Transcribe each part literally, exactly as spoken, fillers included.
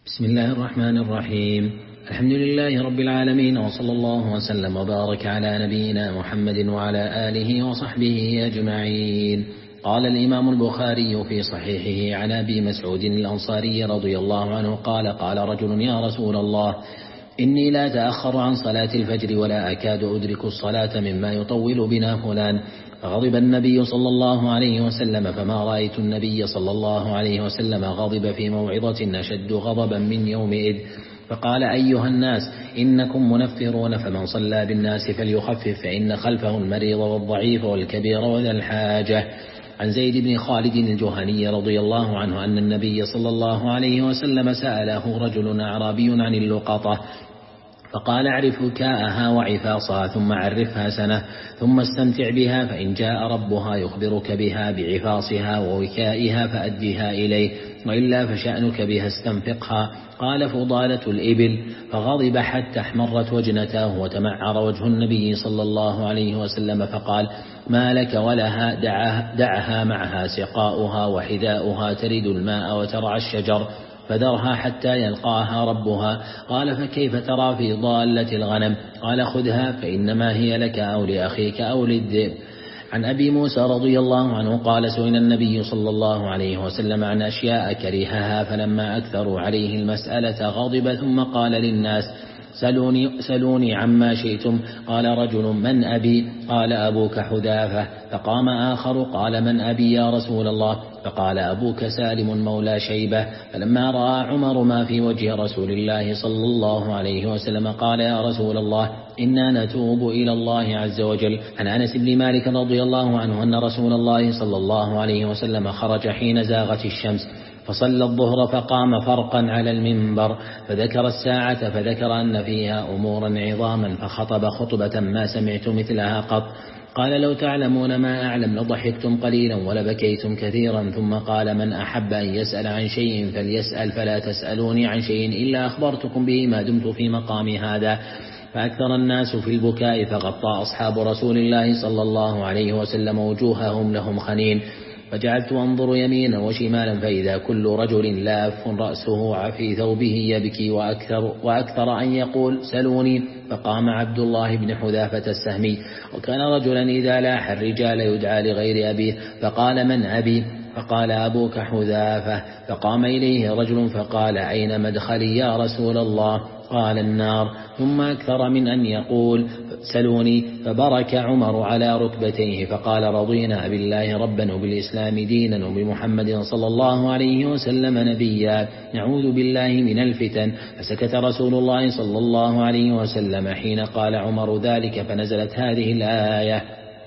بسم الله الرحمن الرحيم. الحمد لله رب العالمين، وصلى الله وسلم وبارك على نبينا محمد وعلى آله وصحبه أجمعين. قال الإمام البخاري في صحيحه عن أبي مسعود الأنصاري رضي الله عنه قال قال رجل: يا رسول الله، إني لا أتأخر عن صلاة الفجر ولا أكاد أدرك الصلاة مما يطول بنا فلان. فغضب النبي صلى الله عليه وسلم، فما رأيت النبي صلى الله عليه وسلم غضب في موعظة أشد غضبا من يومئذ. فقال: أيها الناس، إنكم منفرون، فمن صلى بالناس فليخفف، فإن خلفه المريض والضعيف والكبير وذا الحاجة. عن زيد بن خالد الجهني رضي الله عنه أن النبي صلى الله عليه وسلم سأله رجل أعرابي عن اللقطة، فقال: اعرف وكاءها وعفاصها، ثم عرفها سنة، ثم استمتع بها، فإن جاء ربها يخبرك بها بعفاصها ووكائها فأدها إليه، وإلا فشأنك بها استنفقها. قال: فضالة الإبل. فغضب حتى احمرت وجنتاه وتمعر وجه النبي صلى الله عليه وسلم، فقال: ما لك ولها؟ دعها, دعها معها سقاؤها وحذاؤها، ترد الماء وترعى الشجر، فذرها حتى يلقاها ربها. قال: فكيف ترى في ضالة الغنم؟ قال: خذها، فإنما هي لك أو لأخيك أو للذئب. عن أبي موسى رضي الله عنه قال: سئل النبي صلى الله عليه وسلم عن أشياء كرهها، فلما أكثروا عليه المسألة غضب، ثم قال للناس: سلوني, سلوني عما شئتم. قال رجل: من أبي؟ قال: أبوك حذافة. فقام آخر قال: من أبي يا رسول الله؟ فقال: أبوك سالم مولى شيبة. فلما رأى عمر ما في وجه رسول الله صلى الله عليه وسلم قال: يا رسول الله، إنا نتوب إلى الله عز وجل. عن أنس بن مالك رضي الله عنه أن رسول الله صلى الله عليه وسلم خرج حين زاغت الشمس، فصلى الظهر، فقام فرقا على المنبر، فذكر الساعة، فذكر أن فيها أمورا عظاما، فخطب خطبة ما سمعت مثلها قط. قال: لو تعلمون ما أعلم لضحكتم قليلا ولبكيتم كثيرا. ثم قال: من أحب أن يسأل عن شيء فليسأل، فلا تسألوني عن شيء إلا أخبرتكم به ما دمت في مقامي هذا. فأكثر الناس في البكاء، فغطى أصحاب رسول الله صلى الله عليه وسلم وجوههم لهم خنين، فجعلت أنظر يمينا وشمالا، فإذا كل رجل لاف رأسه في ثوبه يبكي، وأكثر, وأكثر أن يقول: سلوني. فقام عبد الله بن حذافة السهمي، وكان رجلا إذا لاح الرجال يدعى لغير أبيه، فقال: من أبي؟ فقال: أبوك حذافة. فقام إليه رجل فقال: أين مدخلي يا رسول الله؟ قال: النار. ثم أكثر من أن يقول: سلوني. فبرك عمر على ركبتيه، فقال: رضينا بالله ربا وبالإسلام دينا وبمحمد صلى الله عليه وسلم نبيا، نعوذ بالله من الفتن. فسكت رسول الله صلى الله عليه وسلم حين قال عمر ذلك، فنزلت هذه الآية: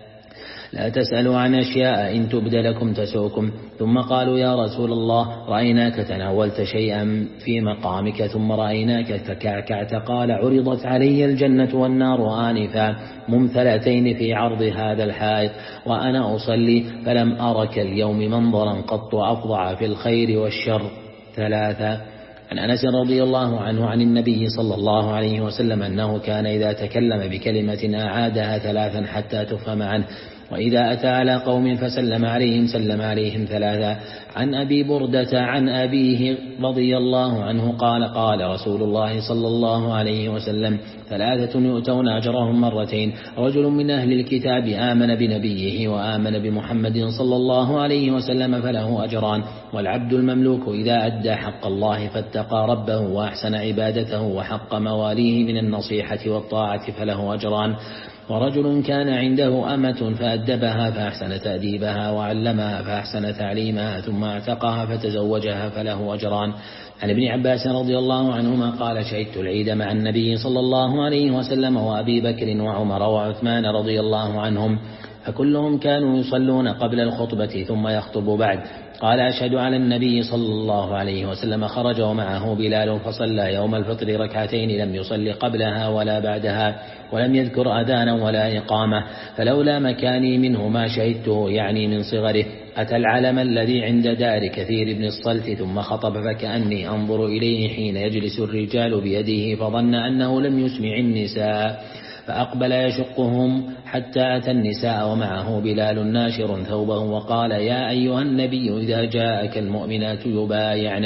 لا تسألوا عن أشياء إن تبد لكم تسؤكم. ثم قالوا: يا رسول الله، رأيناك تناولت شيئا في مقامك، ثم رأيناك فكعكعت. قال: عرضت علي الجنة والنار آنفا ممثلتين في عرض هذا الحائط، وأنا أصلي، فلم أرك اليوم منظرا قط أفظع في الخير والشر. ثلاثة. عن أنس رضي الله عنه عن النبي صلى الله عليه وسلم أنه كان إذا تكلم بكلمة أعادها ثلاثا حتى تفهم عنه، وإذا أتى على قوم فسلم عليهم سلم عليهم ثلاثا. عن أبي بردة عن أبيه رضي الله عنه قال: قال رسول الله صلى الله عليه وسلم: ثلاثة يؤتون أجرهم مرتين: رجل من أهل الكتاب آمن بنبيه وآمن بمحمد صلى الله عليه وسلم فله أجران، والعبد المملوك إذا أدى حق الله فاتقى ربه وأحسن عبادته وحق مواليه من النصيحة والطاعة فله أجران، ورجل كان عنده أمة فأدبها فأحسن تأديبها وعلمها فأحسن تعليمها ثم اعتقها فتزوجها فله أجران. عن ابن عباس رضي الله عنهما قال: شهدت العيد مع النبي صلى الله عليه وسلم وأبي بكر وعمر وعثمان رضي الله عنهم، فكلهم كانوا يصلون قبل الخطبة ثم يخطب بعد. قال: أشهد على النبي صلى الله عليه وسلم خرج ومعه بلال، فصلى يوم الفطر ركعتين، لم يصل قبلها ولا بعدها، ولم يذكر أذانا ولا إقامة، فلولا مكاني منه ما شهدته، يعني من صغره. أتى العلم الذي عند دار كثير بن الصلت ثم خطب، فكأني أنظر إليه حين يجلس الرجال بيده، فظن أنه لم يسمع النساء، فأقبل يشقهم حتى أتى النساء ومعه بلال ناشر ثوبه، وقال: يا أيها النبي، إذا جاءك المؤمنات يبايعنك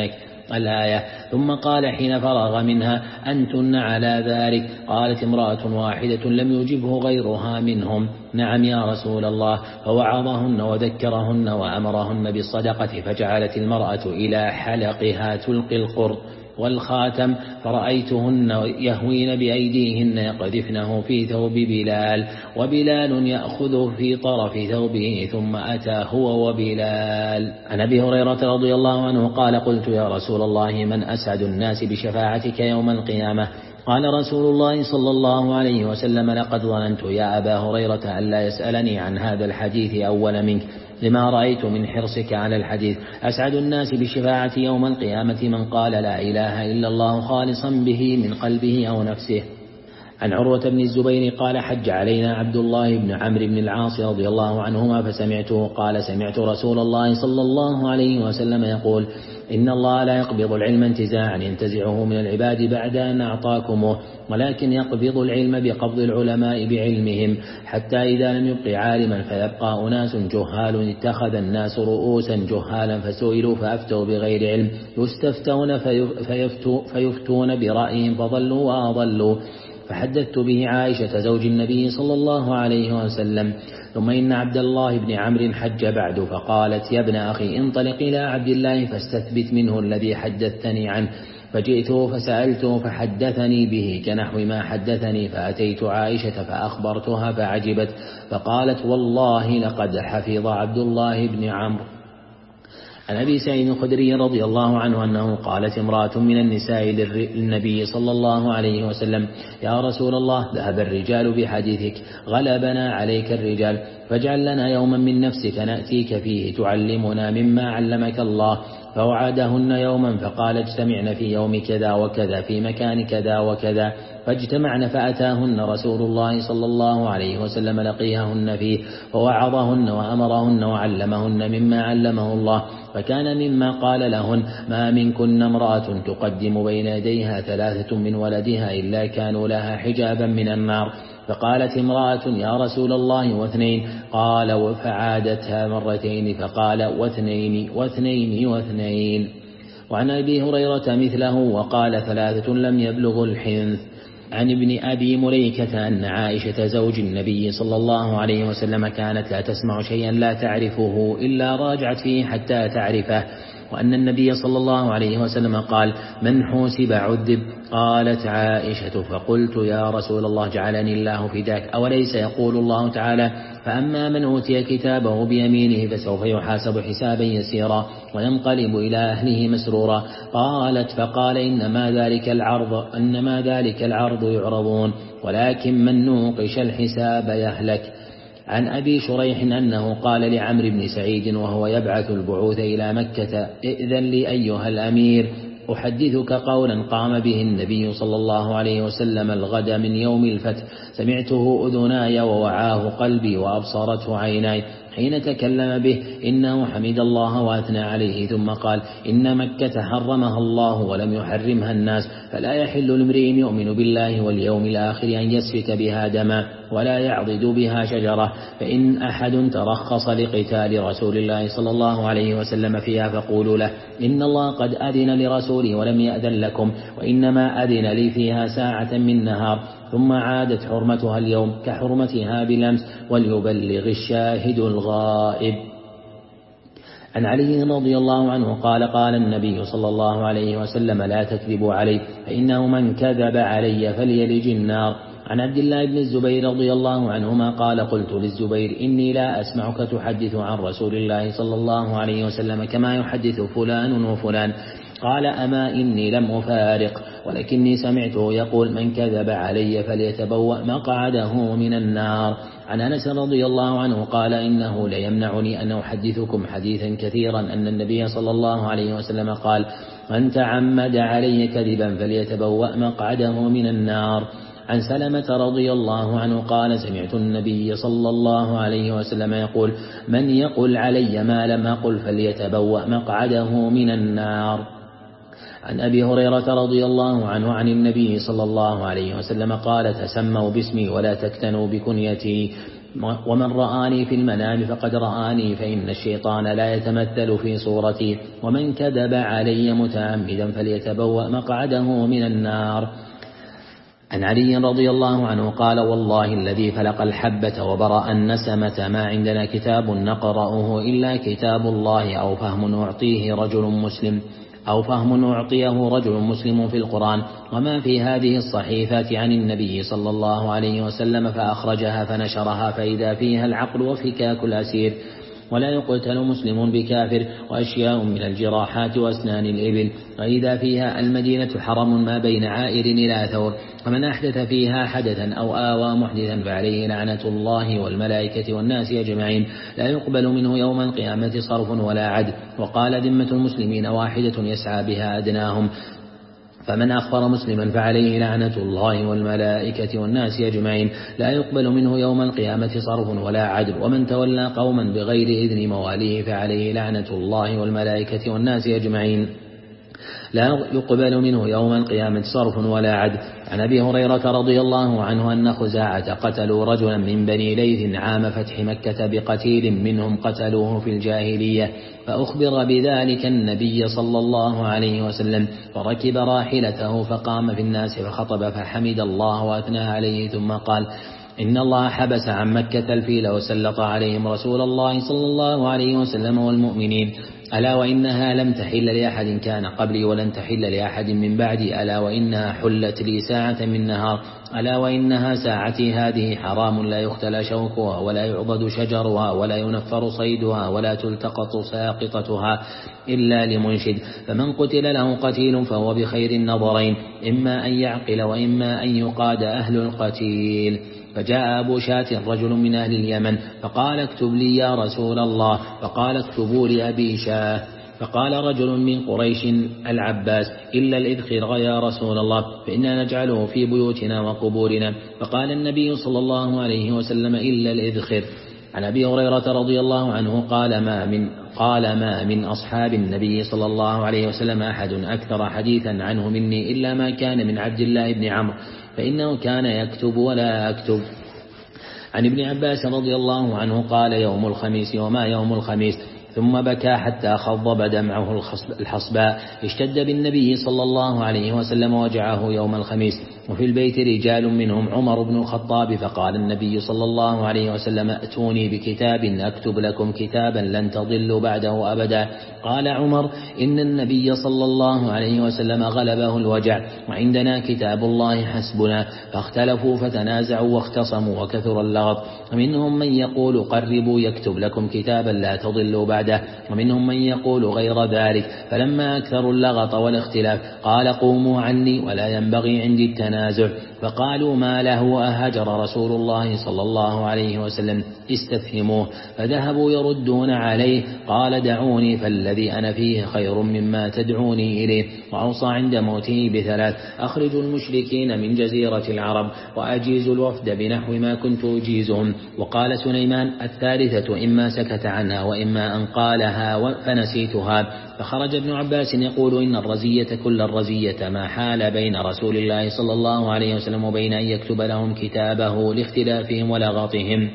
الآية. ثم قال حين فرغ منها: أنتن على ذلك؟ قالت امرأة واحدة لم يجبه غيرها منهم: نعم يا رسول الله. فوعظهن وذكرهن وأمرهن بالصدقة، فجعلت المرأة إلى حلقها تلقي القرط والخاتم، فرأيتهن يهوين بأيديهن يقذفنه في ثوب بلال، وبلال يأخذه في طرف ثوبه، ثم أتى هو وبلال. عن أبي هريرة رضي الله عنه قال: قلت يا رسول الله من أسعد الناس بشفاعتك يوم القيامة؟ قال رسول الله صلى الله عليه وسلم: لقد ظننت يا أبا هريرة ألا يسألني عن هذا الحديث أول منك، لما رأيت من حرصك على الحديث. أسعد الناس بشفاعة يوم القيامة من قال لا إله إلا الله خالصا به من قلبه أو نفسه. عن عروة بن الزبير قال: حج علينا عبد الله بن عمرو بن العاص رضي الله عنهما فسمعته قال: سمعت رسول الله صلى الله عليه وسلم يقول: إن الله لا يقبض العلم انتزاعا ينتزعه من العباد بعد أن أعطاكمه، ولكن يقبض العلم بقبض العلماء بعلمهم، حتى إذا لم يبق عالما فيبقى أناس جهال اتخذ الناس رؤوسا جهالا فسئلوا فأفتوا بغير علم، يستفتون فيفتو فيفتون برأيهم فضلوا وأضلوا. فحدثت به عائشة زوج النبي صلى الله عليه وسلم. ثم إن عبد الله بن عمرو حج بعد، فقالت: يا ابن أخي انطلق إلى عبد الله فاستثبت منه الذي حدثتني عنه. فجئته فسألته فحدثني به كنحو ما حدثني، فأتيت عائشة فأخبرتها فعجبت، فقالت: والله لقد حفظ عبد الله بن عمرو. عن أبي سعيد الخدري رضي الله عنه أنه قالت امرأة من النساء للنبي صلى الله عليه وسلم: يا رسول الله، ذهب الرجال بحديثك، غلبنا عليك الرجال، فاجعل لنا يوما من نفسك نأتيك فيه تعلمنا مما علمك الله. فوعدهن يوما فقال: اجتمعن في يوم كذا وكذا في مكان كذا وكذا، فاجتمعن، فأتاهن رسول الله صلى الله عليه وسلم لقيهن فيه، فوعظهن وأمرهن وعلمهن مما علمه الله. فكان مما قال لهن: ما منكن امرأة تقدم بين يديها ثلاثة من ولدها إلا كانوا لها حجابا من النار. فقالت امرأة: يا رسول الله، واثنين؟ قال: وفعادتها مرتين، فقال: واثنين واثنين واثنين. وعن أبي هريرة مثله وقال: ثلاثة لم يبلغوا الحنث. عن ابن أبي مليكة أن عائشة زوج النبي صلى الله عليه وسلم كانت لا تسمع شيئا لا تعرفه إلا راجعت فيه حتى تعرفه، وأن النبي صلى الله عليه وسلم قال: من حوسب عذب. قالت عائشة: فقلت: يا رسول الله، جعلني الله فداك، أوليس يقول الله تعالى: فأما من أوتي كتابه بيمينه فسوف يحاسب حسابا يسيرا وينقلب إلى أهله مسرورا. قالت: فقال: إنما ذلك العرض إنما ذلك العرض يعرضون، ولكن من نوقش الحساب يهلك. عن أبي شريح أنه قال لعمرو بن سعيد وهو يبعث البعوث إلى مكة: ائذن لي أيها الأمير، أحدثك قولا قام به النبي صلى الله عليه وسلم الغد من يوم الفتح، سمعته أذناي ووعاه قلبي وأبصرته عيناي حين تكلم به، إنه حمد الله وأثنى عليه، ثم قال: إن مكة حرمها الله ولم يحرمها الناس، فلا يحل لامرئ يؤمن بالله واليوم الآخر أن يسفك بها دما ولا يعضد بها شجرة. فإن أحد ترخص لقتال رسول الله صلى الله عليه وسلم فيها فقولوا له: إن الله قد أذن لرسوله ولم يأذن لكم، وإنما أذن لي فيها ساعة من نهار، ثم عادت حرمتها اليوم كحرمتها بالأمس، وليبلغ الشاهد الغائب. عن علي رضي الله عنه قال: قال النبي صلى الله عليه وسلم: لا تكذبوا علي، فإنه من كذب علي فليلج النار. عن عبد الله بن الزبير رضي الله عنهما قال: قلت للزبير: إني لا أسمعك تحدث عن رسول الله صلى الله عليه وسلم كما يحدث فلان وفلان. قال: أما إني لم أفارق، ولكني سمعته يقول: من كذب علي فليتبوأ مقعده من النار. عن أنس رضي الله عنه قال: إنه ليمنعني أن أحدثكم حديثا كثيرا أن النبي صلى الله عليه وسلم قال: من تعمد علي كذبا فليتبوأ مقعده من النار. عن سلمة رضي الله عنه قال: سمعت النبي صلى الله عليه وسلم يقول: من يقل علي ما لم أقل فليتبوأ مقعده من النار. عن أبي هريرة رضي الله عنه عن النبي صلى الله عليه وسلم قال: تسموا باسمي ولا تكتنوا بكنيتي، ومن رآني في المنام فقد رآني فإن الشيطان لا يتمثل في صورتي ومن كذب علي متعمدا فليتبوأ مقعده من النار. عن علي رضي الله عنه قال والله الذي فلق الحبة وبرأ النسمة ما عندنا كتاب نقرأه إلا كتاب الله أو فهم أعطيه رجل مسلم أو فهم أعطيه رجل مسلم في القرآن وما في هذه الصحيفة عن النبي صلى الله عليه وسلم فأخرجها فنشرها فإذا فيها العقل وفكاك الأسير ولا يقتل مسلم بكافر وأشياء من الجراحات وأسنان الإبل وإذا فيها المدينة حرم ما بين عائر إلى ثور ومن أحدث فيها حدثا أو آوى محدثا فعليه لعنة الله والملائكة والناس أجمعين لا يقبل منه يوم القيامة صرف ولا عدل. وقال ذمة المسلمين واحدة يسعى بها أدناهم فمن أخبر مسلما فعليه لعنة الله والملائكة والناس أجمعين لا يقبل منه يوم القيامة صرف ولا عدل. ومن تولى قوما بغير إذن مواليه فعليه لعنة الله والملائكة والناس أجمعين لا يقبل منه يوم القيامة صرف ولا عدل. عن أبي هريرة رضي الله عنه أن خزاعة قتلوا رجلا من بني ليث عام فتح مكة بقتيل منهم قتلوه في الجاهلية فأخبر بذلك النبي صلى الله عليه وسلم فركب راحلته فقام في الناس فخطب فحمد الله وأثنى عليه ثم قال إن الله حبس عن مكة الفيل وسلط عليهم رسول الله صلى الله عليه وسلم والمؤمنين ألا وإنها لم تحل لأحد كان قبلي ولن تحل لأحد من بعدي ألا وإنها حلت لي ساعة من نهار ألا وإنها ساعتي هذه حرام لا يختلى شوكها ولا يعضد شجرها ولا ينفر صيدها ولا تلتقط ساقطتها إلا لمنشد فمن قتل له قتيل فهو بخير النظرين إما أن يعقل وإما أن يقاد أهل القتيل. فجاء أبو شاة رجل من أهل اليمن فقال اكتب لي يا رسول الله فقال اكتبوا لأبي شاه فقال رجل من قريش العباس إلا الإذخر يا رسول الله فإننا نجعله في بيوتنا وقبورنا فقال النبي صلى الله عليه وسلم إلا الإذخر. عن أبي هريرة رضي الله عنه قال ما من قال ما من أصحاب النبي صلى الله عليه وسلم أحد أكثر حديثا عنه مني إلا ما كان من عبد الله بن عمرو فإنه كان يكتب ولا أكتب. عن ابن عباس رضي الله عنه قال يوم الخميس وما يوم الخميس ثم بكى حتى خضب دمعه الحصباء اشتد بالنبي صلى الله عليه وسلم وجعه يوم الخميس وفي البيت رجال منهم عمر بن الخطاب فقال النبي صلى الله عليه وسلم ائتوني بكتاب أكتب لكم كتابا لن تضلوا بعده أبدا. قال عمر إن النبي صلى الله عليه وسلم غلبه الوجع وعندنا كتاب الله حسبنا فاختلفوا فتنازعوا واختصموا وكثر اللغط ومنهم من يقول قربوا يكتب لكم كتابا لا تضلوا بعده ومنهم من يقول غير ذلك فلما أكثروا اللغط والاختلاف قال قوموا عني ولا ينبغي عندي التنازع فقالوا ما له أهجر رسول الله صلى الله عليه وسلم استفهموه فذهبوا يردون عليه قال دعوني فالذي أنا فيه خير مما تدعوني إليه. وأوصى عند موته بثلاث أخرجوا المشركين من جزيرة العرب وأجيزوا الوفد بنحو ما كنت أجيزهم. وقال سليمان الثالثة إما سكت عنها وإما أن قالها فنسيتها. فخرج ابن عباس يقول إن الرزية كل الرزية ما حال بين رسول الله صلى الله عليه وسلم وبين أن يكتب لهم كتابه لاختلافهم ولغطهم.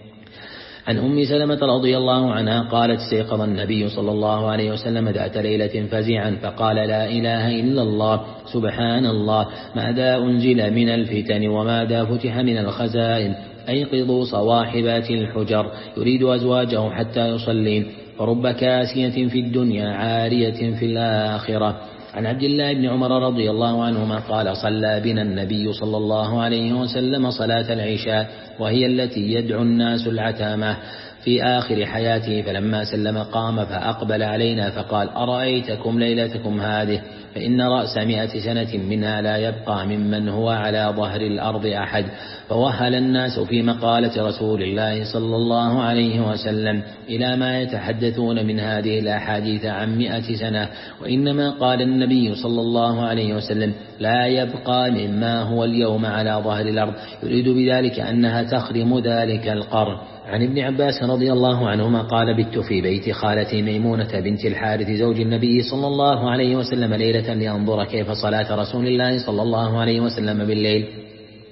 عن أم سلمة رضي الله عنها قالت استيقظ النبي صلى الله عليه وسلم ذات ليلة فزعا فقال لا إله إلا الله سبحان الله ماذا أنزل من الفتن وماذا فتح من الخزائن أيقظوا صواحبات الحجر يريد أزواجه حتى يصلين فرب كاسية في الدنيا عارية في الآخرة. عن عبد الله بن عمر رضي الله عنهما قال صلى بنا النبي صلى الله عليه وسلم صلاة العشاء وهي التي يدعو الناس العتامة في آخر حياته فلما سلم قام فأقبل علينا فقال أرأيتكم ليلتكم هذه فإن رأس مئة سنة منها لا يبقى ممن هو على ظهر الأرض أحد. فوهل الناس في مقالة رسول الله صلى الله عليه وسلم إلى ما يتحدثون من هذه الأحاديث عن مئة سنة وإنما قال النبي صلى الله عليه وسلم لا يبقى مما هو اليوم على ظهر الأرض يريد بذلك أنها تخرم ذلك القرن. عن ابن عباس رضي الله عنهما قال بت في بيت خالتي ميمونة بنت الحارث زوج النبي صلى الله عليه وسلم ليلة لأنظر كيف صلاة رسول الله صلى الله عليه وسلم بالليل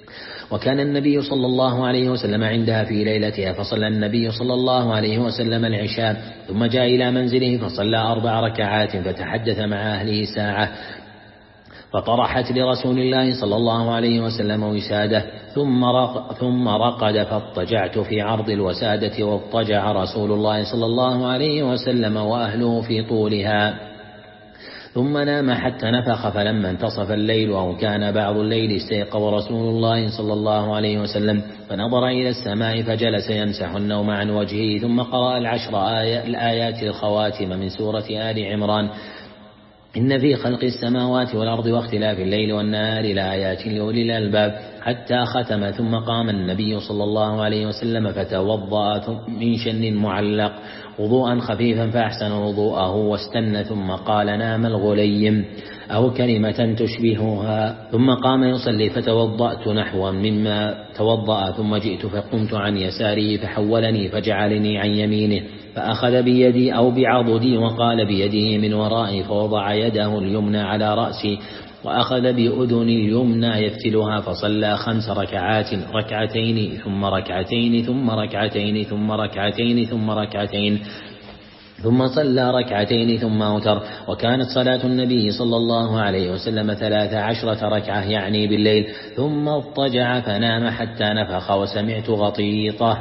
وكان النبي صلى الله عليه وسلم عندها في ليلتها، فصلى النبي صلى الله عليه وسلم العشاء ثم جاء إلى منزله فصلى أربع ركعات فتحدث مع أهله ساعة، فطرحت لرسول الله صلى الله عليه وسلم وسادة ثم رق ثم رقد فاضطجعت في عرض الوسادة، واضطجع رسول الله صلى الله عليه وسلم وأهله في طولها، ثم نام حتى نفخ، فلما انتصف الليل أو كان بعض الليل استيقظ رسول الله صلى الله عليه وسلم فنظر إلى السماء فجلس يمسح النوم عن وجهه، ثم قرأ العشر آيات الآيات الخواتم من سورة آل عمران: إن في خلق السماوات والأرض واختلاف الليل والنهار لآيات لأولي الألباب، حتى ختم. ثم قام النبي صلى الله عليه وسلم فتوضأ من شن معلق وضوءا خفيفا فأحسن وضوءه واستنى، ثم قال: نام الغليم، أو كلمة تشبهها. ثم قام يصلي فتوضأت نحوا مما توضأ، ثم جئت فقمت عن يساره فحولني فجعلني عن يمينه، فأخذ بيدي أو بعضدي وقال بيده من ورائي، فوضع يده اليمنى على رأسي وأخذ بأذن اليمنى يفتلها، فصلى خمس ركعات، ركعتين ثم ركعتين ثم ركعتين ثم ركعتين ثم ركعتين ثم صلى ركعتين ثم أوتر. وكانت صلاة النبي صلى الله عليه وسلم ثلاث عشرة ركعة يعني بالليل، ثم اضطجع فنام حتى نفخ وسمعت غطيطه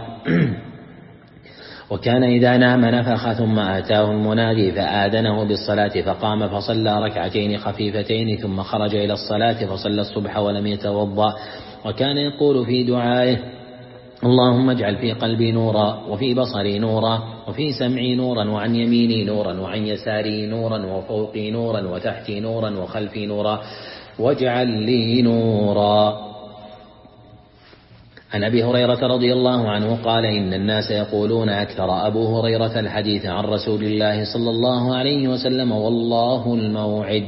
وكان إذا نام نفخ، ثم آتاه المنادي فآذنه بالصلاة، فقام فصلى ركعتين خفيفتين ثم خرج إلى الصلاة فصلى الصبح ولم يتوضأ. وكان يقول في دعائه: اللهم اجعل في قلبي نورا، وفي بصري نورا، وفي سمعي نورا، وعن يميني نورا، وعن يساري نورا، وفوقي نورا، وتحتي نورا، وخلفي نورا، واجعل لي نورا. عن أبي هريرة رضي الله عنه قال: إن الناس يقولون أكثر أبو هريرة الحديث عن رسول الله صلى الله عليه وسلم والله الموعد،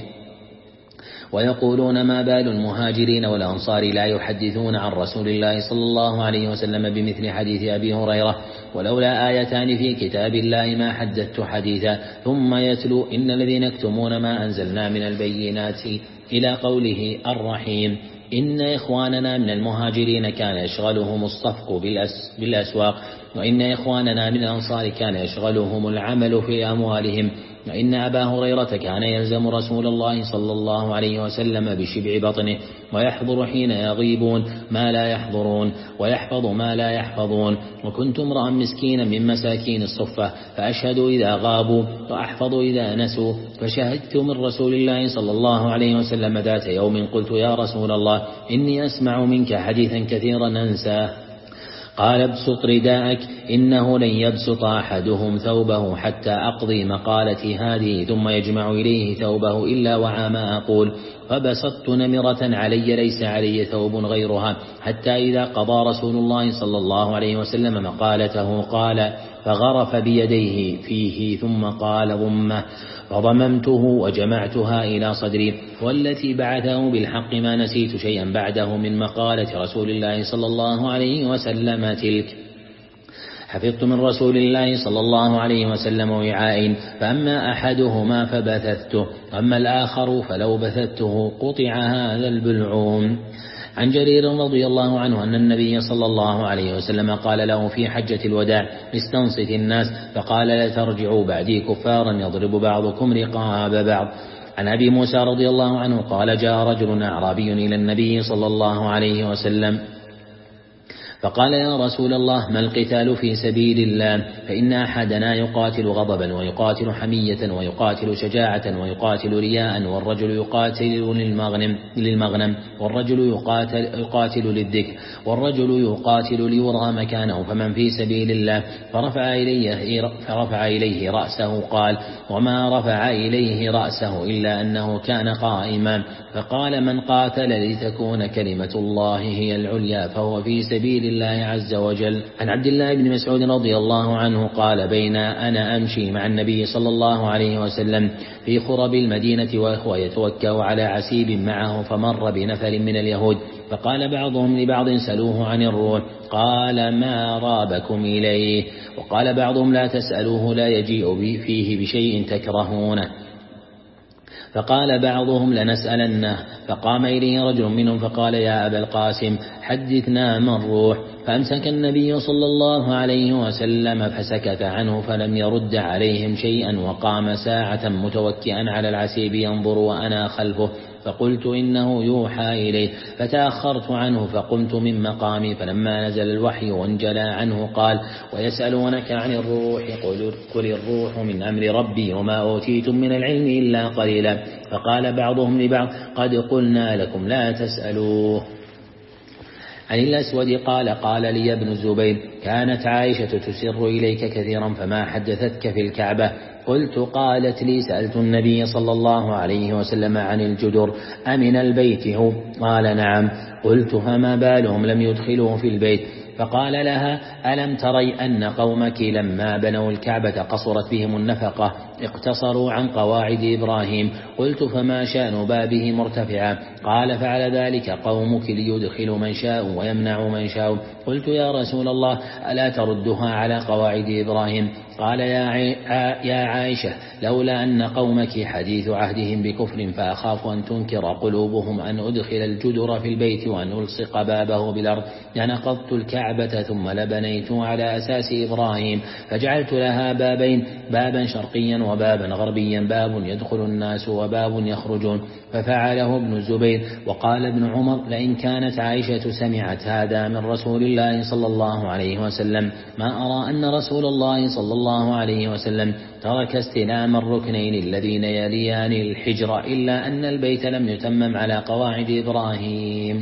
ويقولون ما بال المهاجرين والأنصار لا يحدثون عن رسول الله صلى الله عليه وسلم بمثل حديث أبي هريرة، ولولا آيتان في كتاب الله ما حدثت حديثا. ثم يتلو: إن الذين يكتمون ما أنزلنا من البينات إلى قوله الرحيم. إن إخواننا من المهاجرين كان يشغلهم الصفق بالأس بالأسواق، وإن إخواننا من الأنصار كان يشغلهم العمل في أموالهم، وإن أبا هريرة كان يلزم رسول الله صلى الله عليه وسلم بشبع بطنه، ويحضر حين يغيبون ما لا يحضرون، ويحفظ ما لا يحفظون. وكنت امرأ مسكينا من مساكين الصفة، فأشهد إذا غابوا وأحفظ إذا نسوا، فشهدت من رسول الله صلى الله عليه وسلم ذات يوم قلت: يا رسول الله، إني أسمع منك حديثا كثيرا أنساه. قال: ابسط رداءك، إنه لن يبسط أحدهم ثوبه حتى أقضي مقالتي هذه ثم يجمع إليه ثوبه إلا وعى ما أقول، فبسطت نمرة علي ليس علي ثوب غيرها، حتى إذا قضى رسول الله صلى الله عليه وسلم مقالته قال: فغرف بيديه فيه ثم قال: ضمه، فضممته وجمعتها إلى صدري، والتي بعثه بالحق ما نسيت شيئا بعده من مقالة رسول الله صلى الله عليه وسلم تلك. حفظت من رسول الله صلى الله عليه وسلم وعاء، فأما أحدهما فبثثته، أما الآخر فلو بثثته قطع هذا البلعوم. عن جرير رضي الله عنه أن النبي صلى الله عليه وسلم قال له في حجة الوداع: استنصت الناس، فقال: لا ترجعوا بعدي كفارا يضرب بعضكم رقاب بعض. عن أبي موسى رضي الله عنه قال: جاء رجل أعرابي إلى النبي صلى الله عليه وسلم فقال: يا رسول الله، ما القتال في سبيل الله؟ فإن أحدنا يقاتل غضبا ويقاتل حمية ويقاتل شجاعة ويقاتل رياء، والرجل يقاتل للمغنم, للمغنم والرجل يقاتل, يقاتل للذكر، والرجل يقاتل ليرى مكانه، فمن في سبيل الله؟ فرفع إليه, فرفع إليه رأسه. قال: وما رفع إليه رأسه إلا أنه كان قائما. فقال: من قاتل لتكون كلمة الله هي العليا فهو في سبيل الله عز وجل. عن عبد الله بن مسعود رضي الله عنه قال: بين أنا أمشي مع النبي صلى الله عليه وسلم في خرب المدينة وهو يتوكأ على عسيب معه، فمر بنفر من اليهود، فقال بعضهم لبعض: سلوه عن الروح. قال: ما رابكم إليه؟ وقال بعضهم: لا تسألوه، لا يجيء فيه بشيء تكرهونه. فقال بعضهم لنسألنه. فقام إليه رجل منهم فقال يا أبا القاسم حدثنا من الروح. فأمسك النبي صلى الله عليه وسلم فسكت عنه فلم يرد عليهم شيئا، وقام ساعة متوكئا على العسيب ينظر وأنا خلفه، فقلت إنه يوحى إليه، فتأخرت عنه فقمت من مقامي. فلما نزل الوحي وانجلى عنه قال ويسألونك عن الروح قل, قل الروح من أمر ربي وما أوتيتم من العلم إلا قليلا. فقال بعضهم لبعض قد قلنا لكم لا تسألوه. عن الأسود قال قال لي ابن الزبير كانت عائشة تسر إليك كثيرا فما حدثتك في الكعبة؟ قلت قالت لي سألت النبي صلى الله عليه وسلم عن الجدر أمن البيت هو؟ قال نعم. قلت فما بالهم لم يدخلوه في البيت؟ فقال لها ألم تري أن قومك لما بنوا الكعبة قصرت بهم النفقة اقتصروا عن قواعد إبراهيم؟ قلت فما شأن بابه مرتفعا؟ قال فعل ذلك قومك ليدخلوا من شاء ويمنعوا من شاء. قلت يا رسول الله ألا تردها على قواعد إبراهيم؟ قال يا عائشة لولا أن قومك حديث عهدهم بكفر فأخاف أن تنكر قلوبهم أن أدخل الجدر في البيت وأن ألصق بابه بالأرض لنقضت الكعبة ثم لبنيت على أساس إبراهيم فجعلت لها بابين بابا شرقيا وبابا غربيا باب يدخل الناس وباب يخرجون. ففعله ابن الزبير. وقال ابن عمر لئن كانت عائشة سمعت هذا من رسول الله صلى الله عليه وسلم ما أرى أن رسول الله صلى الله عليه وسلم ترك استلام الركنين الذين يليان الحجر إلا أن البيت لم يتمم على قواعد إبراهيم.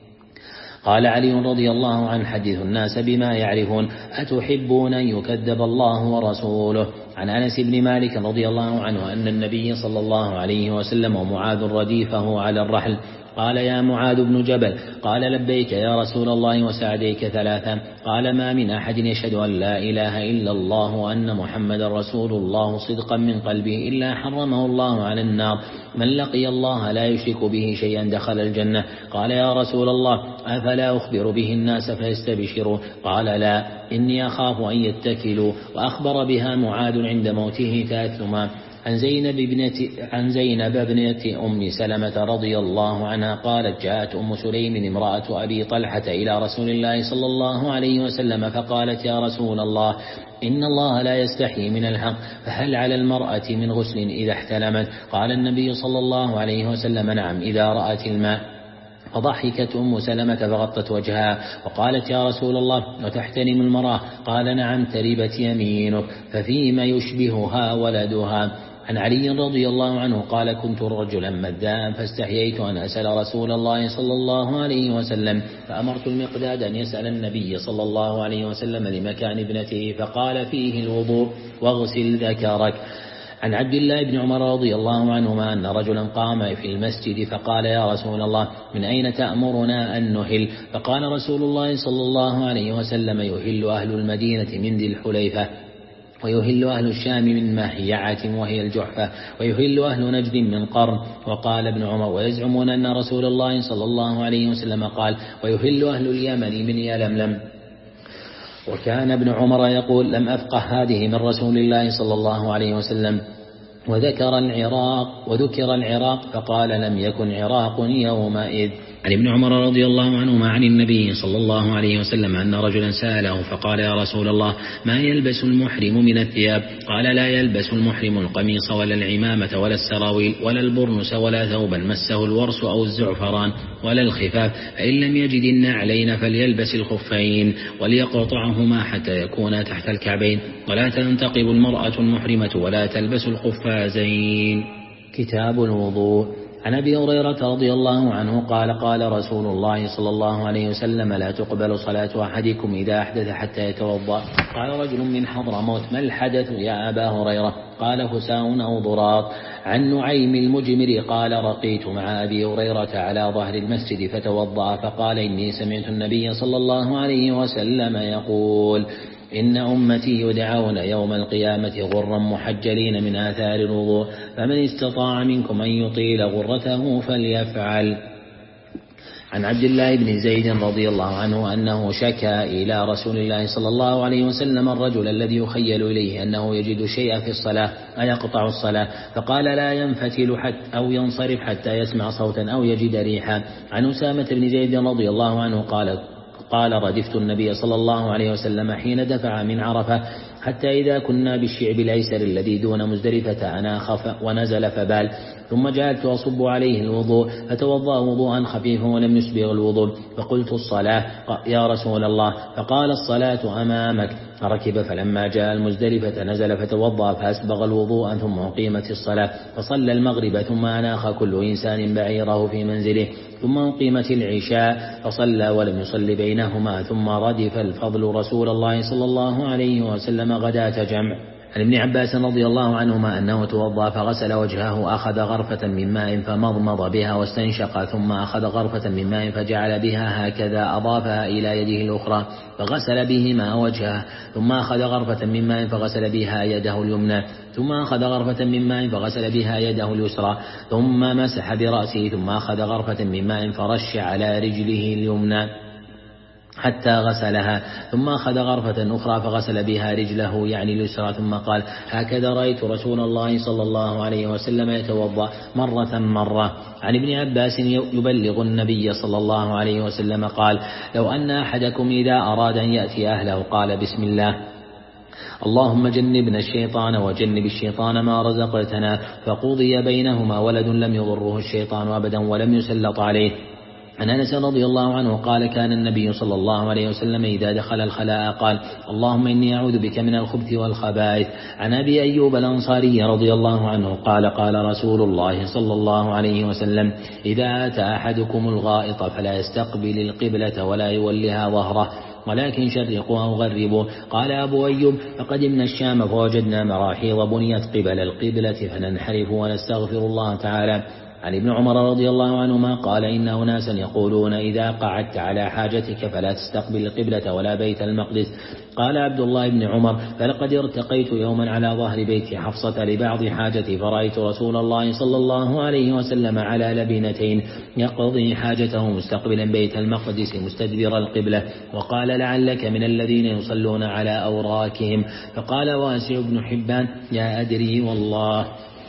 قال علي رضي الله عنه حدث الناس بما يعرفون أتحبون أن يكذب الله ورسوله؟ عن أنس بن مالك رضي الله عنه أن النبي صلى الله عليه وسلم ومعاذ رديفه على الرحل قال يا معاذ بن جبل قال لبيك يا رسول الله وسعديك ثلاثا. قال ما من أحد يشهد أن لا إله إلا الله وأن محمد رسول الله صدقا من قلبه إلا حرمه الله على النار. من لقي الله لا يشرك به شيئا دخل الجنة. قال يا رسول الله أفلا أخبر به الناس فيستبشروا؟ قال لا إني أخاف أن يتكلوا. وأخبر بها معاذ عند موته تأثما. عن زينب بنت عن زينب بنت أم سلمة رضي الله عنها قالت جاءت أم سليم امرأة أبي طلحة إلى رسول الله صلى الله عليه وسلم فقالت يا رسول الله إن الله لا يستحي من الحق فهل على المرأة من غسل إذا احتلمت؟ قال النبي صلى الله عليه وسلم نعم إذا رأت الماء. فضحكت أم سلمة فغطت وجهها وقالت يا رسول الله وتحتلم المرأة؟ قال نعم تربت يمينك. ففيما يشبهها ولدها؟ عن علي رضي الله عنه قال كنت رجلا مذاء فاستحييت أن أسأل رسول الله صلى الله عليه وسلم فأمرت المقداد أن يسأل النبي صلى الله عليه وسلم لمكان ابنته فقال فيه الوضوء واغسل ذكرك. عن عبد الله بن عمر رضي الله عنهما أن رجلا قام في المسجد فقال يا رسول الله من أين تأمرنا أن نهل؟ فقال رسول الله صلى الله عليه وسلم يهل أهل المدينة من ذي الحليفة ويهل أهل الشام من مهيعة وهي الجحفة ويهل أهل نجد من قرن. وقال ابن عمر ويزعمون أن رسول الله صلى الله عليه وسلم قال ويهل أهل اليمن من يلملم. وكان ابن عمر يقول لم أفقه هذه من رسول الله صلى الله عليه وسلم. وذكر العراق وذكر العراق فقال لم يكن عراق يومئذ. عن ابن عمر رضي الله عنهما عن النبي صلى الله عليه وسلم أن رجلا سأله فقال يا رسول الله ما يلبس المحرم من الثياب؟ قال لا يلبس المحرم القميص ولا العمامة ولا السراويل ولا البرنس ولا ثوبا مسه الورس أو الزعفران ولا الخفاف فإن لم يجد النعلين فليلبس الخفين وليقطعهما حتى يكونا تحت الكعبين ولا تنتقب المرأة المحرمة ولا تلبس القفازين. كتاب الوضوء. عن أبي هريرة رضي الله عنه قال قال رسول الله صلى الله عليه وسلم لا تقبل صلاة أحدكم إذا أحدث حتى يتوضأ. قال رجل من حضرموت ما الحدث يا أبا هريرة؟ قال فساء أو ضراط. عن نعيم المجمر قال رقيت مع أبي هريرة على ظهر المسجد فتوضأ فقال إني سمعت النبي صلى الله عليه وسلم يقول إن أمتي يدعون يوم القيامة غرا محجلين من آثار الوضوء فمن استطاع منكم أن يطيل غرته فليفعل. عن عبد الله بن زيد رضي الله عنه أنه شكى إلى رسول الله صلى الله عليه وسلم الرجل الذي يخيل إليه أنه يجد شيئا في الصلاة أيقطع الصلاة، فقال لا ينفتل حتى أو ينصرف حتى يسمع صوتا أو يجد ريحا. عن أسامة بن زيد رضي الله عنه قال قال ردفت النبي صلى الله عليه وسلم حين دفع من عرفة حتى إذا كنا بالشعب الأيسر الذي دون مزدلفة أناخ ونزل فبال، ثم جعلت أصب عليه الوضوء فتوضأ وضوءا خفيفا ولم يسبغ الوضوء، فقلت الصلاة يا رسول الله، فقال الصلاة أمامك. فركب فلما جاء المزدلفة نزل فتوضأ فأسبغ الوضوء ثم أقيمت الصلاة، فصلى المغرب ثم أناخ كل إنسان بعيره في منزله، ثم أقيمت العشاء فصلى ولم يصل بينهما، ثم ردف الفضل رسول الله صلى الله عليه وسلم غداة جمع. عن ابن عباس رضي الله عنهما أنه توضأ فغسل وجهه أخذ غرفة من ماء فمضمض بها واستنشق، ثم أخذ غرفة من ماء فجعل بها هكذا أضافها إلى يده الأخرى فغسل بهما وجهه، ثم أخذ غرفة من ماء فغسل بها يده اليمنى، ثم أخذ غرفة من ماء فغسل بها يده اليسرى، ثم مسح برأسه، ثم أخذ غرفة من ماء فرش على رجله اليمنى حتى غسلها، ثم أخذ غرفة أخرى فغسل بها رجله يعني اليسرى، ثم قال هكذا رأيت رسول الله صلى الله عليه وسلم يتوضأ مرة مرة. عن ابن عباس يبلغ النبي صلى الله عليه وسلم قال لو أن أحدكم إذا أراد أن يأتي أهله قال بسم الله اللهم جنبنا الشيطان وجنب الشيطان ما رزقتنا، فقضي بينهما ولد لم يضره الشيطان أبدا ولم يسلط عليه. عن أنس رضي الله عنه قال كان النبي صلى الله عليه وسلم إذا دخل الخلاء قال اللهم إني أعوذ بك من الخبث والخبائث. عن أبي أيوب الأنصاري رضي الله عنه قال قال رسول الله صلى الله عليه وسلم إذا أتى أحدكم الغائط فلا يستقبل القبلة ولا يولها ظهره ولكن شرقوا أو غربوا. قال أبو أيوب فقدمنا الشام فوجدنا مراحيض بنيت قبل القبلة فننحرف ونستغفر الله تعالى. عن ابن عمر رضي الله عنهما قال إن أناسا يقولون إذا قعدت على حاجتك فلا تستقبل القبلة ولا بيت المقدس. قال عبد الله بن عمر فلقد ارتقيت يوما على ظهر بيت حفصة لبعض حاجتي فرأيت رسول الله صلى الله عليه وسلم على لبنتين يقضي حاجته مستقبلا بيت المقدس مستدبر القبلة، وقال لعلك من الذين يصلون على أوراكهم. فقال واسع بن حبان يا أدري والله.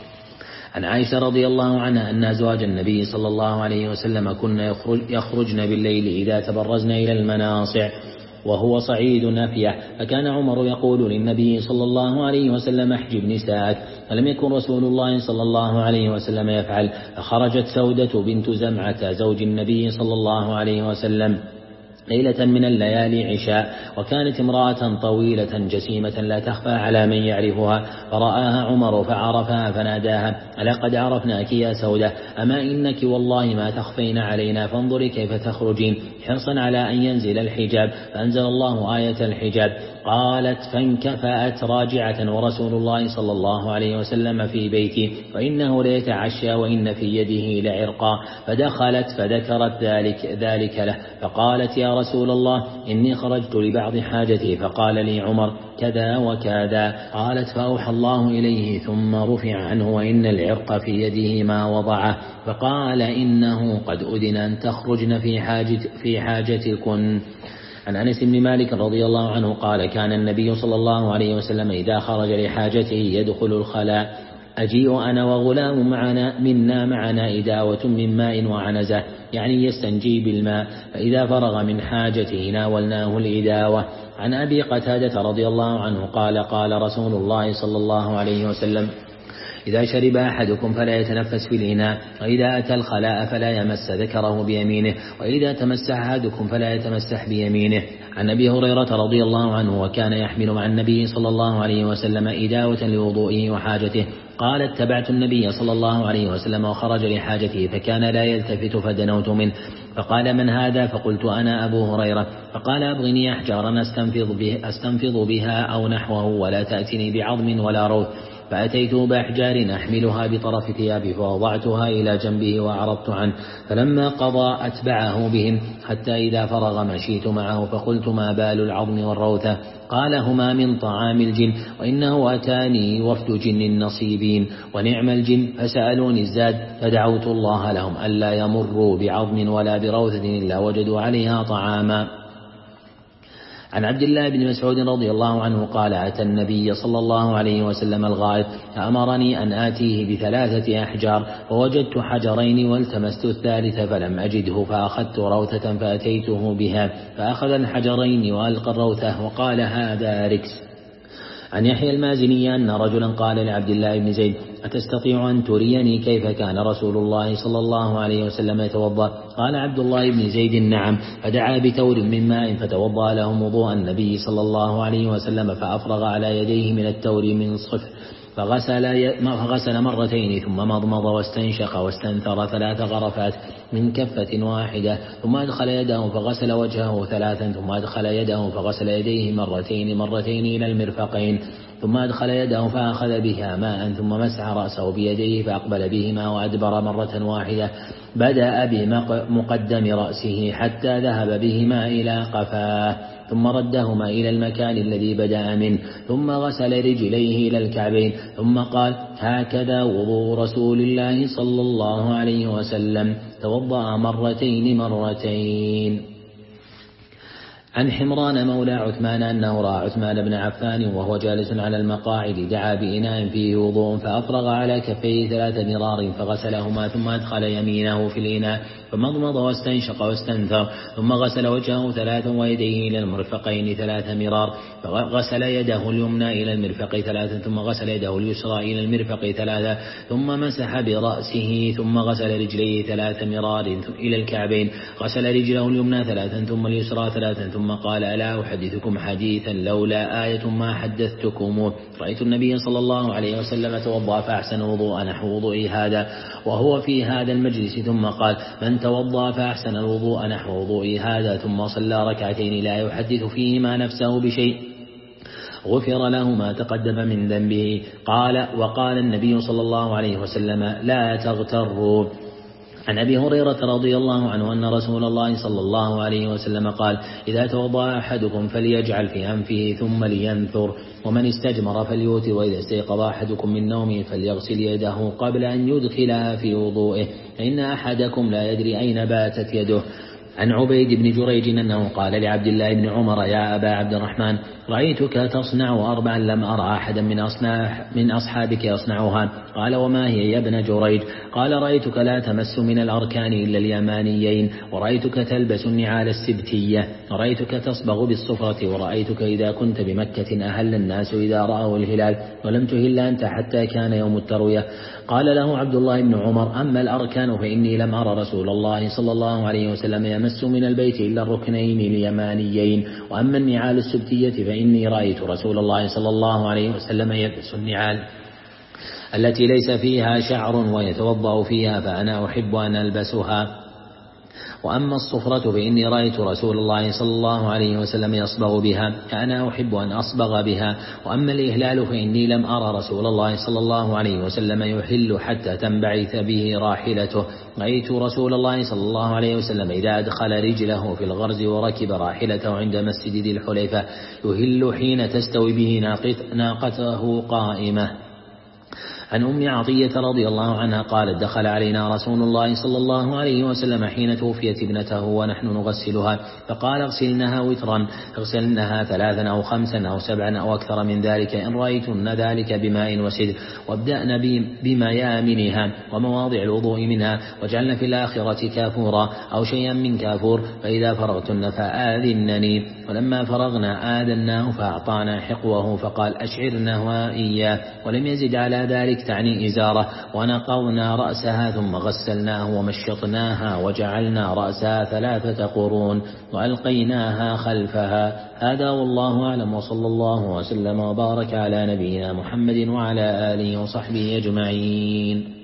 عن عائشة رضي الله عنها أن أزواج النبي صلى الله عليه وسلم كن يخرج يخرجن بالليل إذا تبرزن إلى المناصع وهو صعيد نفية، فكان عمر يقول للنبي صلى الله عليه وسلم احجب نساءك، فلم يكن رسول الله صلى الله عليه وسلم يفعل. فخرجت سودة بنت زمعة زوج النبي صلى الله عليه وسلم ليلة من الليالي عشاء، وكانت امرأة طويلة جسيمة لا تخفى على من يعرفها، فرآها عمر فعرفها فناداها ألقد عرفناك يا سودة، أما إنك والله ما تخفين علينا، فانظري كيف تخرجين حرصا على أن ينزل الحجاب، فأنزل الله آية الحجاب. قالت فانكفأت راجعة ورسول الله صلى الله عليه وسلم في بيتي فإنه ليتعشى وإن في يده لعرقا، فدخلت فذكرت ذلك, ذلك له، فقالت يا رسول الله إني خرجت لبعض حاجتي، فقال لي عمر كذا وكذا. قالت فأوحى الله إليه ثم رفع عنه وإن العرق في يده ما وضعه، فقال إنه قد أذن أن تخرجن في, حاجة في حاجتكن. عن أنس بن مالك رضي الله عنه قال كان النبي صلى الله عليه وسلم إذا خرج لحاجته يدخل الخلاء أجيء أنا وغلام معنا منا معنا إداوة من ماء وعنزة، يعني يستنجي بالماء، فإذا فرغ من حاجته ناولناه الإداوة. عن أبي قتادة رضي الله عنه قال قال رسول الله صلى الله عليه وسلم إذا شرب أحدكم فلا يتنفس في الإناء، وإذا أتى الخلاء فلا يمس ذكره بيمينه، وإذا تمسح أحدكم فلا يتمسح بيمينه. عن أبي هريرة رضي الله عنه وكان يحمل مع النبي صلى الله عليه وسلم إداوة لوضوئه وحاجته، قال اتبعت النبي صلى الله عليه وسلم وخرج لحاجته فكان لا يلتفت فدنوت منه، فقال من هذا؟ فقلت أنا أبو هريرة، فقال أبغني أحجارا أستنفض, به أستنفض بها أو نحوه ولا تأتني بعظم ولا روث. فأتيته بأحجار أحملها بطرف ثيابي فوضعتها إلى جنبه وأعرضت عنه، فلما قضى أتبعه بهم حتى إذا فرغ مشيت معه فقلت ما بال العظم والروثة؟ قال هما من طعام الجن، وإنه أتاني وفد جن نصيبين ونعم الجن فسألوني الزاد فدعوت الله لهم ألا يمروا بعظم ولا بروثة إلا وجدوا عليها طعاما. عن عبد الله بن مسعود رضي الله عنه قال أتى النبي صلى الله عليه وسلم الغائط فأمرني أن آتيه بثلاثة أحجار فوجدت حجرين والتمست الثالث فلم أجده فأخذت روثة فأتيته بها فأخذ الحجرين وألقى الروثة وقال هذا ركس. عن يحيى المازني أن رجلا قال لعبد الله بن زيد أتستطيع أن تريني كيف كان رسول الله صلى الله عليه وسلم يتوضأ؟ قال عبد الله بن زيد نعم، فدعا بتور من ماء فتوضأ لهم وضوء النبي صلى الله عليه وسلم فأفرغ على يديه من التور من صفر فغسل, فغسل مرتين ثم مضمض واستنشق واستنثر ثلاث غرفات من كفة واحدة ثم أدخل يده فغسل وجهه ثلاثا ثم أدخل يده فغسل يديه مرتين مرتين إلى المرفقين ثم أدخل يده فأخذ بها ماء ثم مسح رأسه بيديه فأقبل بهما وأدبر مرة واحدة بدأ بمقدم رأسه حتى ذهب بهما إلى قفاه ثم ردهما إلى المكان الذي بدأ منه ثم غسل رجليه إلى الكعبين ثم قال هكذا وضوء رسول الله صلى الله عليه وسلم توضأ مرتين مرتين. عن حمران مولى عثمان أنه رأى عثمان بن عفان وهو جالس على المقاعد دعا بإناء فيه وضوء فأفرغ على كفيه ثلاث مرار فغسلهما ثم أدخل يمينه في الإناء فمضمض واستنشق واستنثر ثم غسل وجهه ثلاثا ويديه إلى المرفقين ثلاث مرار فغسل يده اليمنى إلى المرفق ثلاثا ثم غسل يده اليسرى إلى المرفق ثلاثا ثم مسح برأسه ثم غسل رجليه ثلاث مرار إلى الكعبين غسل رجله اليمنى ثلاثا ثم اليسرى ثلاثا ثم قال ألا أحدثكم حديثا لولا آية ما حدثتكم؟ رأيت النبي صلى الله عليه وسلم توضأ فأحسن وضوء نحو وضوئي هذا وهو في هذا المجلس ثم قال من توضأ فأحسن الوضوء نحو وضوئي هذا ثم صلى ركعتين لا يحدث فيهما نفسه بشيء غفر له ما تقدم من ذنبه. قال وقال النبي صلى الله عليه وسلم لا تغتروا. عن أبي هريرة رضي الله عنه أن رسول الله صلى الله عليه وسلم قال إذا توضأ أحدكم فليجعل في أنفه ثم لينثر ومن استجمر فليوتر وإذا استيقظ أحدكم من نومه فليغسل يده قبل أن يدخلها في وضوئه فإن أحدكم لا يدري أين باتت يده. عن عبيد بن جريج أنه قال لعبد الله بن عمر يا أبا عبد الرحمن رأيتك تصنع أربعا لم أرى أحدا من, من أصحابك يصنعها. قال وما هي يا ابن جريج؟ قال رأيتك لا تمس من الأركان إلا اليمانيين ورأيتك تلبس النعال السبتية ورأيتك تصبغ بالصفرة ورأيتك إذا كنت بمكة أهل الناس إذا رأوا الهلال ولم تهل أنت حتى كان يوم التروية. قال له عبد الله بن عمر أما الأركان فإني لم أرى رسول الله صلى الله عليه وسلم يمس من البيت إلا الركنين اليمانيين وأما النعال السبتية فإني رأيت رسول الله صلى الله عليه وسلم يلبس النعال التي ليس فيها شعر ويتوضأ فيها فأنا أحب أن ألبسها. وأما الصفرة فإني رأيت رسول الله صلى الله عليه وسلم يصبغ بها فأنا أحب أن أصبغ بها. وأما الإهلال فإني لم أرى رسول الله صلى الله عليه وسلم يحل حتى تنبعث به راحلته. رأيت رسول الله صلى الله عليه وسلم إذا أدخل رجله في الغرز وركب راحلته عند مسجد ذي الحليفة يهل حين تستوي به ناقته قائمة. عن أم عطية رضي الله عنها قالت دخل علينا رسول الله صلى الله عليه وسلم حين توفيت ابنته ونحن نغسلها فقال اغسلنها وترا اغسلنها ثلاثا أو خمسا أو سبعا أو أكثر من ذلك إن رأيتن ذلك بماء وسدر وابدأن بميامنها ومواضع الوضوء منها وجعلن في الآخرة كافورا أو شيئا من كافور فإذا فرغتن فآذنني. ولما فرغنا آذناه فأعطانا حقوه فقال أشعرنا إياه ولم يزد على ذلك تعني إزارة ونقضنا رأسها ثم غسلناه ومشطناها وجعلنا رأسها ثلاثة قرون وألقيناها خلفها. هذا والله أعلم وصلى الله وسلم وبارك على نبينا محمد وعلى آله وصحبه أجمعين.